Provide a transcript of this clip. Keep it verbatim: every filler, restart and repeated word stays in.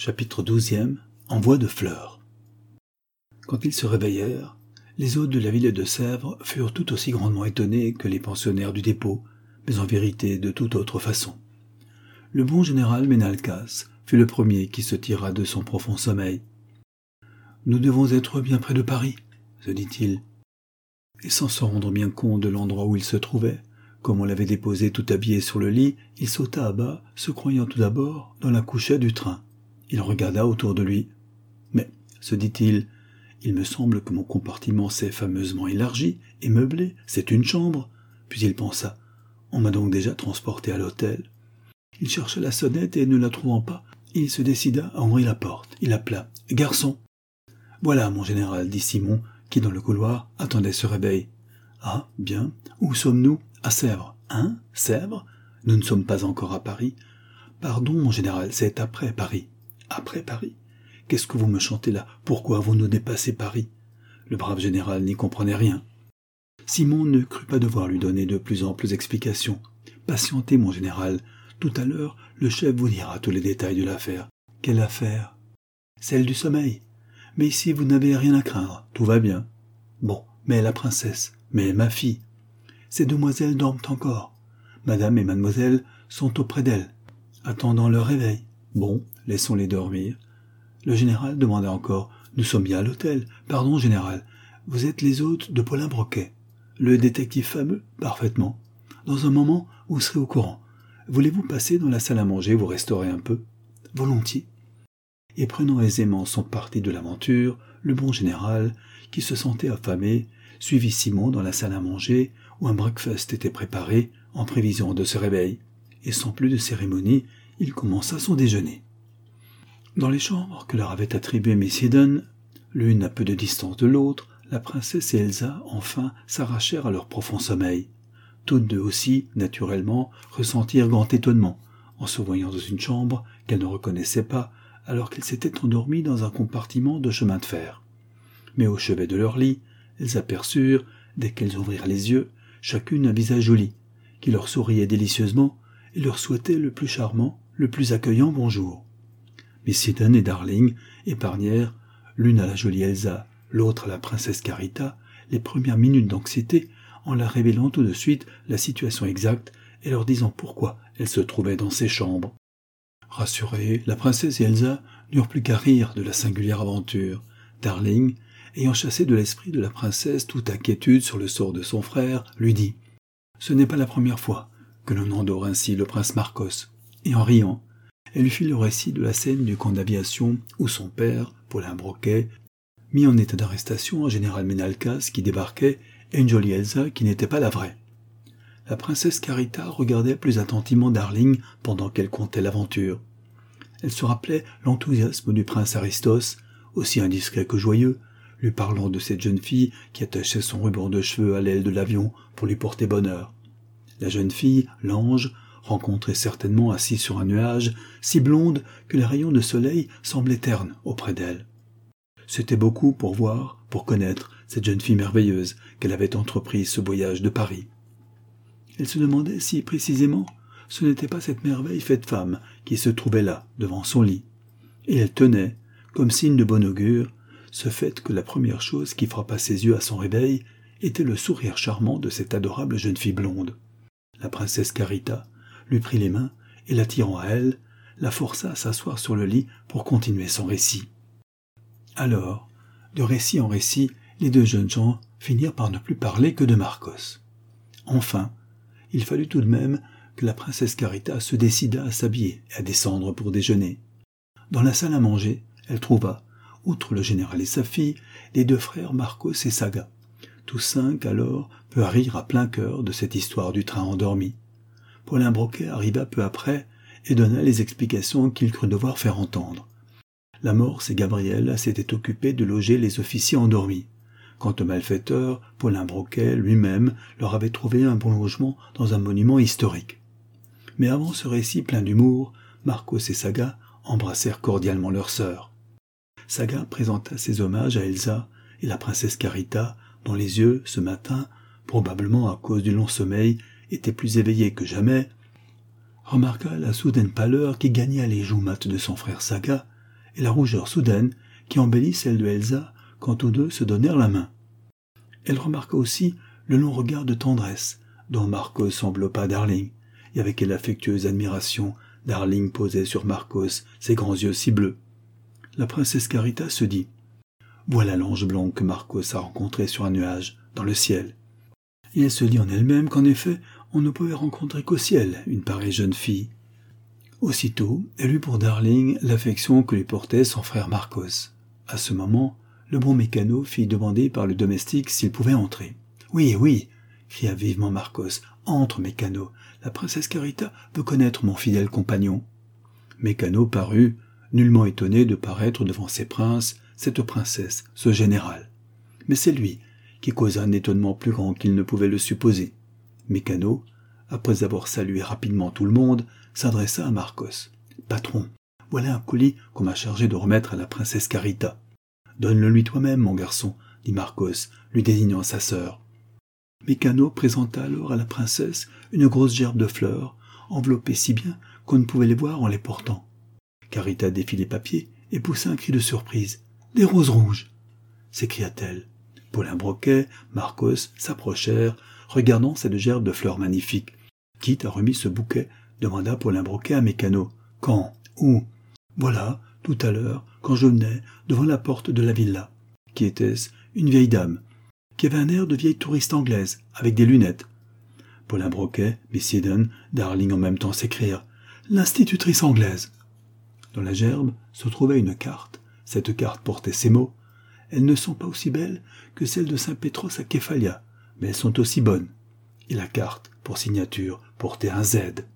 Chapitre douzième. Envoi de fleurs. Quand ils se réveillèrent, les hôtes de la ville de Sèvres furent tout aussi grandement étonnés que les pensionnaires du dépôt, mais en vérité de toute autre façon. Le bon général Menalcas fut le premier qui se tira de son profond sommeil. « Nous devons être bien près de Paris, » se dit-il. Et sans se rendre bien compte de l'endroit où il se trouvait, comme on l'avait déposé tout habillé sur le lit, il sauta à bas, se croyant tout d'abord dans la couchette du train. Il regarda autour de lui. « Mais, se dit-il, il me semble que mon compartiment s'est fameusement élargi et meublé, c'est une chambre. » Puis il pensa, « On m'a donc déjà transporté à l'hôtel. » Il chercha la sonnette et ne la trouvant pas, il se décida à ouvrir la porte. Il appela, « Garçon !»« Voilà, mon général, » dit Simon, qui dans le couloir attendait ce réveil. « Ah, bien, où sommes-nous ? À Sèvres. »« Hein ? Sèvres ? Nous ne sommes pas encore à Paris. »« Pardon, mon général, c'est après Paris. »« Après Paris ? Qu'est-ce que vous me chantez là ? Pourquoi avons-nous dépassé Paris ?» Le brave général n'y comprenait rien. Simon ne crut pas devoir lui donner de plus amples explications. « Patientez, mon général. Tout à l'heure, le chef vous dira tous les détails de l'affaire. »« Quelle affaire ? » ?»« Celle du sommeil. Mais ici, vous n'avez rien à craindre. Tout va bien. »« Bon, mais la princesse, mais ma fille. Ces demoiselles dorment encore. Madame et mademoiselle sont auprès d'elles, attendant leur réveil. Bon, laissons-les dormir. » Le général demanda encore, « Nous sommes bien à l'hôtel. Pardon, général. Vous êtes les hôtes de Paulin Broquet. Le détective fameux ? Parfaitement. Dans un moment, vous serez au courant. Voulez-vous passer dans la salle à manger, vous restaurer un peu ? Volontiers. » Et prenant aisément son parti de l'aventure, le bon général, qui se sentait affamé, suivit Simon dans la salle à manger, où un breakfast était préparé en prévision de ce réveil, et sans plus de cérémonie, il commença son déjeuner. Dans les chambres que leur avait attribuées Miss Eden, l'une à peu de distance de l'autre, la princesse et Elsa, enfin, s'arrachèrent à leur profond sommeil. Toutes deux aussi, naturellement, ressentirent grand étonnement, en se voyant dans une chambre qu'elles ne reconnaissaient pas, alors qu'elles s'étaient endormies dans un compartiment de chemin de fer. Mais au chevet de leur lit, elles aperçurent, dès qu'elles ouvrirent les yeux, chacune un visage joli, qui leur souriait délicieusement et leur souhaitait le plus charmant, le plus accueillant bonjour. Miss Eden et Darling épargnèrent, l'une à la jolie Elsa, l'autre à la princesse Carita, les premières minutes d'anxiété, en leur révélant tout de suite la situation exacte et leur disant pourquoi elles se trouvaient dans ces chambres. Rassurées, la princesse et Elsa n'eurent plus qu'à rire de la singulière aventure. Darling, ayant chassé de l'esprit de la princesse toute inquiétude sur le sort de son frère, lui dit « Ce n'est pas la première fois que l'on endort ainsi le prince Marcos. » Et en riant, elle lui fit le récit de la scène du camp d'aviation où son père, Paulin Broquet, mit en état d'arrestation un général Menalcas qui débarquait et une jolie Elsa qui n'était pas la vraie. La princesse Carita regardait plus attentivement Darling pendant qu'elle contait l'aventure. Elle se rappelait l'enthousiasme du prince Aristos, aussi indiscret que joyeux, lui parlant de cette jeune fille qui attachait son ruban de cheveux à l'aile de l'avion pour lui porter bonheur. La jeune fille, l'ange, rencontrée certainement assise sur un nuage, si blonde que les rayons de soleil semblaient ternes auprès d'elle. C'était beaucoup pour voir, pour connaître cette jeune fille merveilleuse qu'elle avait entreprise ce voyage de Paris. Elle se demandait si, précisément, ce n'était pas cette merveille faite femme qui se trouvait là, devant son lit. Et elle tenait, comme signe de bon augure, ce fait que la première chose qui frappa ses yeux à son réveil était le sourire charmant de cette adorable jeune fille blonde. La princesse Carita lui prit les mains et, l'attirant à elle, la força à s'asseoir sur le lit pour continuer son récit. Alors, de récit en récit, les deux jeunes gens finirent par ne plus parler que de Marcos. Enfin, il fallut tout de même que la princesse Carita se décidât à s'habiller et à descendre pour déjeuner. Dans la salle à manger, elle trouva, outre le général et sa fille, les deux frères Marcos et Saga. Tous cinq, alors, peu à rire à plein cœur de cette histoire du train endormi. Paulin Broquet arriva peu après et donna les explications qu'il crut devoir faire entendre. La Morse et Gabriel s'étaient occupés de loger les officiers endormis. Quant au malfaiteur, Paulin Broquet lui-même leur avait trouvé un bon logement dans un monument historique. Mais avant ce récit plein d'humour, Marcos et Saga embrassèrent cordialement leur sœur. Saga présenta ses hommages à Elsa et la princesse Carita, dont les yeux, ce matin, probablement à cause du long sommeil, étaient plus éveillés que jamais, remarqua la soudaine pâleur qui gagna les joues mates de son frère Saga et la rougeur soudaine qui embellit celle de Elsa quand tous deux se donnèrent la main. Elle remarqua aussi le long regard de tendresse dont Marcos enveloppa Darling, et avec quelle affectueuse admiration Darling posait sur Marcos ses grands yeux si bleus. La princesse Carita se dit « Voilà l'ange blanc que Marcos a rencontré sur un nuage, dans le ciel. » Et elle se dit en elle-même qu'en effet, on ne pouvait rencontrer qu'au ciel une pareille jeune fille. Aussitôt, elle eut pour Darling l'affection que lui portait son frère Marcos. À ce moment, le bon mécano fit demander par le domestique s'il pouvait entrer. « Oui, oui !» cria vivement Marcos. « Entre, mécano, la princesse Carita veut connaître mon fidèle compagnon. » Mécano parut, nullement étonné de paraître devant ces princes, cette princesse, ce général. Mais c'est lui qui causa un étonnement plus grand qu'il ne pouvait le supposer. Mécano, après avoir salué rapidement tout le monde, s'adressa à Marcos. « Patron, voilà un colis qu'on m'a chargé de remettre à la princesse Carita. »« Donne-le-lui toi-même, mon garçon, » dit Marcos, lui désignant sa sœur. Mécano présenta alors à la princesse une grosse gerbe de fleurs, enveloppées si bien qu'on ne pouvait les voir en les portant. Carita défit les papiers et poussa un cri de surprise. « Des roses rouges !» s'écria-t-elle. Paulin Broquet, Marcos s'approchèrent, regardant cette gerbe de fleurs magnifiques. « Qui t'a remis ce bouquet ?» demanda Paulin Broquet à Mécano. « Quand ? Où ? » ?»« Voilà, tout à l'heure, quand je venais devant la porte de la villa. » « Qui était-ce ? Une vieille dame, qui avait un air de vieille touriste anglaise, avec des lunettes. » Paulin Broquet, Miss Eden, Darling en même temps s'écrièrent « L'institutrice anglaise !» Dans la gerbe se trouvait une carte. Cette carte portait ces mots. « Elles ne sont pas aussi belles que celles de Saint Pétros à Képhalia, mais elles sont aussi bonnes. » Et la carte, pour signature, portait un Z.